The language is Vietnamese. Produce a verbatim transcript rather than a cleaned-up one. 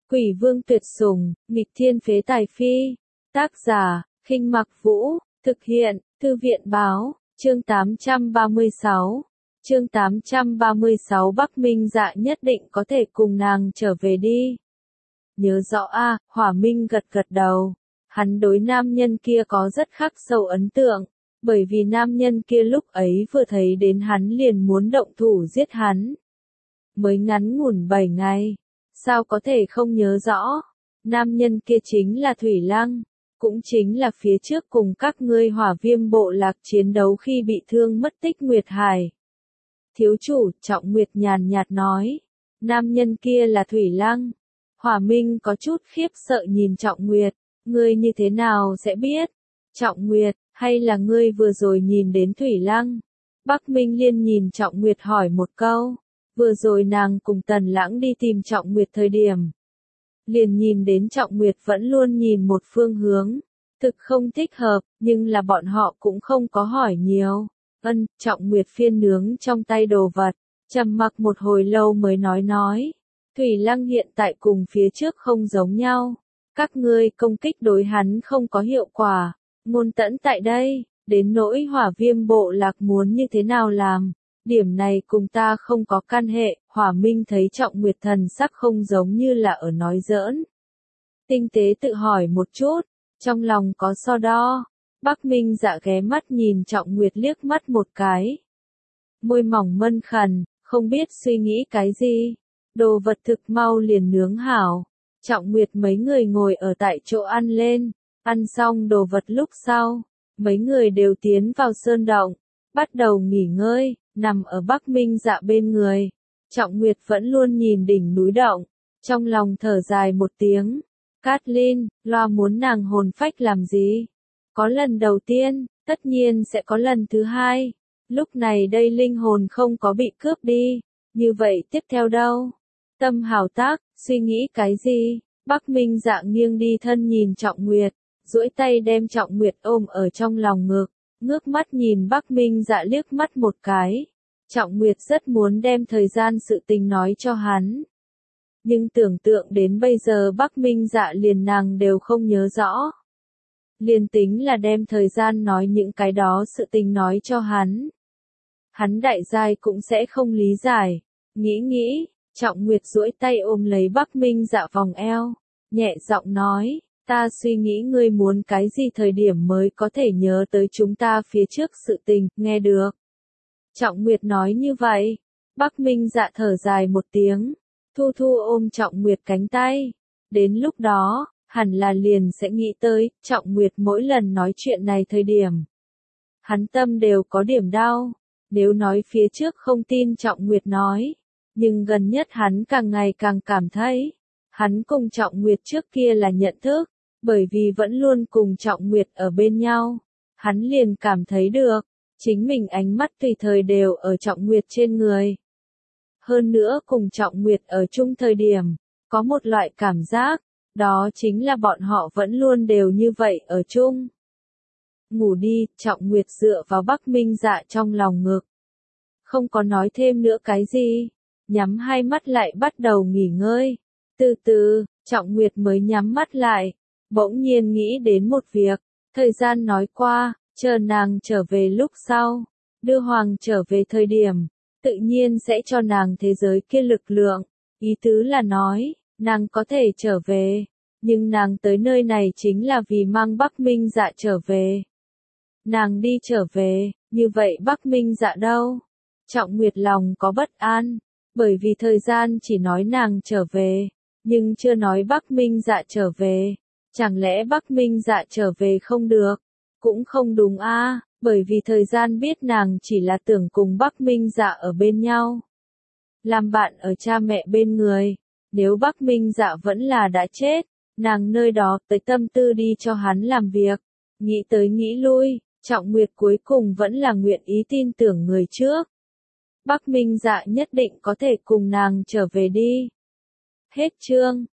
Quỷ vương tuyệt sủng, nghịch thiên phế tài phi. Tác giả, Khinh Mặc Vũ, thực hiện, Thư viện báo, chương tám trăm ba mươi sáu. Chương tám trăm ba mươi sáu Bắc Minh Dạ nhất định có thể cùng nàng trở về đi. Nhớ rõ a, Hỏa Minh gật gật đầu. Hắn đối nam nhân kia có rất khắc sâu ấn tượng, bởi vì nam nhân kia lúc ấy vừa thấy đến hắn liền muốn động thủ giết hắn. Mới ngắn ngủn bảy ngày, sao có thể không nhớ rõ, nam nhân kia chính là Thủy Lăng, cũng chính là phía trước cùng các ngươi Hỏa Viêm bộ lạc chiến đấu khi bị thương mất tích Nguyệt Hải. Thiếu chủ, Trọng Nguyệt nhàn nhạt nói, nam nhân kia là Thủy Lăng. Hỏa Minh có chút khiếp sợ nhìn Trọng Nguyệt, ngươi như thế nào sẽ biết? Trọng Nguyệt, hay là ngươi vừa rồi nhìn đến Thủy Lăng? Bắc Minh Liên nhìn Trọng Nguyệt hỏi một câu, vừa rồi nàng cùng Tần Lãng đi tìm Trọng Nguyệt thời điểm. Liền nhìn đến Trọng Nguyệt vẫn luôn nhìn một phương hướng, thực không thích hợp, nhưng là bọn họ cũng không có hỏi nhiều. Ân, Trọng Nguyệt phiên nướng trong tay đồ vật, trầm mặc một hồi lâu mới nói nói. Thủy Lăng hiện tại cùng phía trước không giống nhau. Các ngươi công kích đối hắn không có hiệu quả. Ngôn Tẫn tại đây, đến nỗi Hỏa Viêm bộ lạc muốn như thế nào làm. Điểm này cùng ta không có can hệ. Hỏa Minh thấy Trọng Nguyệt thần sắc không giống như là ở nói giỡn. Tinh tế tự hỏi một chút, trong lòng có so đo. Bắc Minh Dạ ghé mắt nhìn Trọng Nguyệt liếc mắt một cái. Môi mỏng mân khẩn, không biết suy nghĩ cái gì. Đồ vật thực mau liền nướng hảo. Trọng Nguyệt mấy người ngồi ở tại chỗ ăn lên. Ăn xong đồ vật lúc sau, mấy người đều tiến vào sơn động, bắt đầu nghỉ ngơi, nằm ở Bắc Minh Dạ bên người. Trọng Nguyệt vẫn luôn nhìn đỉnh núi động, trong lòng thở dài một tiếng. Cát Linh, loa muốn nàng hồn phách làm gì? Có lần đầu tiên, tất nhiên sẽ có lần thứ hai. Lúc này đây linh hồn không có bị cướp đi, như vậy tiếp theo đâu? Tâm hào tác, suy nghĩ cái gì? Bắc Minh Dạ nghiêng đi thân nhìn Trọng Nguyệt, duỗi tay đem Trọng Nguyệt ôm ở trong lòng ngực, ngước mắt nhìn Bắc Minh Dạ liếc mắt một cái. Trọng Nguyệt rất muốn đem thời gian sự tình nói cho hắn. Nhưng tưởng tượng đến bây giờ Bắc Minh Dạ liền nàng đều không nhớ rõ. Liền tính là đem thời gian nói những cái đó sự tình nói cho hắn. Hắn đại giai cũng sẽ không lý giải. Nghĩ nghĩ, Trọng Nguyệt duỗi tay ôm lấy Bắc Minh Dạ vòng eo, nhẹ giọng nói, ta suy nghĩ ngươi muốn cái gì thời điểm mới có thể nhớ tới chúng ta phía trước sự tình, nghe được. Trọng Nguyệt nói như vậy, Bắc Minh Dạ thở dài một tiếng, thu thu ôm Trọng Nguyệt cánh tay. Đến lúc đó, hẳn là liền sẽ nghĩ tới, Trọng Nguyệt mỗi lần nói chuyện này thời điểm. Hắn tâm đều có điểm đau, nếu nói phía trước không tin Trọng Nguyệt nói. Nhưng gần nhất hắn càng ngày càng cảm thấy, hắn cùng Trọng Nguyệt trước kia là nhận thức, bởi vì vẫn luôn cùng Trọng Nguyệt ở bên nhau. Hắn liền cảm thấy được, chính mình ánh mắt tùy thời đều ở Trọng Nguyệt trên người. Hơn nữa cùng Trọng Nguyệt ở chung thời điểm, có một loại cảm giác, đó chính là bọn họ vẫn luôn đều như vậy ở chung. Ngủ đi, Trọng Nguyệt dựa vào Bắc Minh Dạ trong lòng ngực. Không có nói thêm nữa cái gì, nhắm hai mắt lại bắt đầu nghỉ ngơi. Từ từ, Trọng Nguyệt mới nhắm mắt lại, bỗng nhiên nghĩ đến một việc, thời gian nói qua, chờ nàng trở về lúc sau, đưa Hoàng trở về thời điểm, tự nhiên sẽ cho nàng thế giới kia lực lượng, ý tứ là nói, nàng có thể trở về, nhưng nàng tới nơi này chính là vì mang Bắc Minh Dạ trở về. Nàng đi trở về, như vậy Bắc Minh Dạ đâu? Trọng Nguyệt lòng có bất an, bởi vì thời gian chỉ nói nàng trở về, nhưng chưa nói Bắc Minh Dạ trở về. Chẳng lẽ Bắc Minh Dạ trở về không được? Cũng không đúng a, bởi vì thời gian biết nàng chỉ là tưởng cùng Bắc Minh Dạ ở bên nhau. Làm bạn ở cha mẹ bên người, nếu Bắc Minh Dạ vẫn là đã chết, nàng nơi đó tới tâm tư đi cho hắn làm việc. Nghĩ tới nghĩ lui, Trọng Nguyệt cuối cùng vẫn là nguyện ý tin tưởng người trước. Bắc Minh Dạ nhất định có thể cùng nàng trở về đi. Hết chương.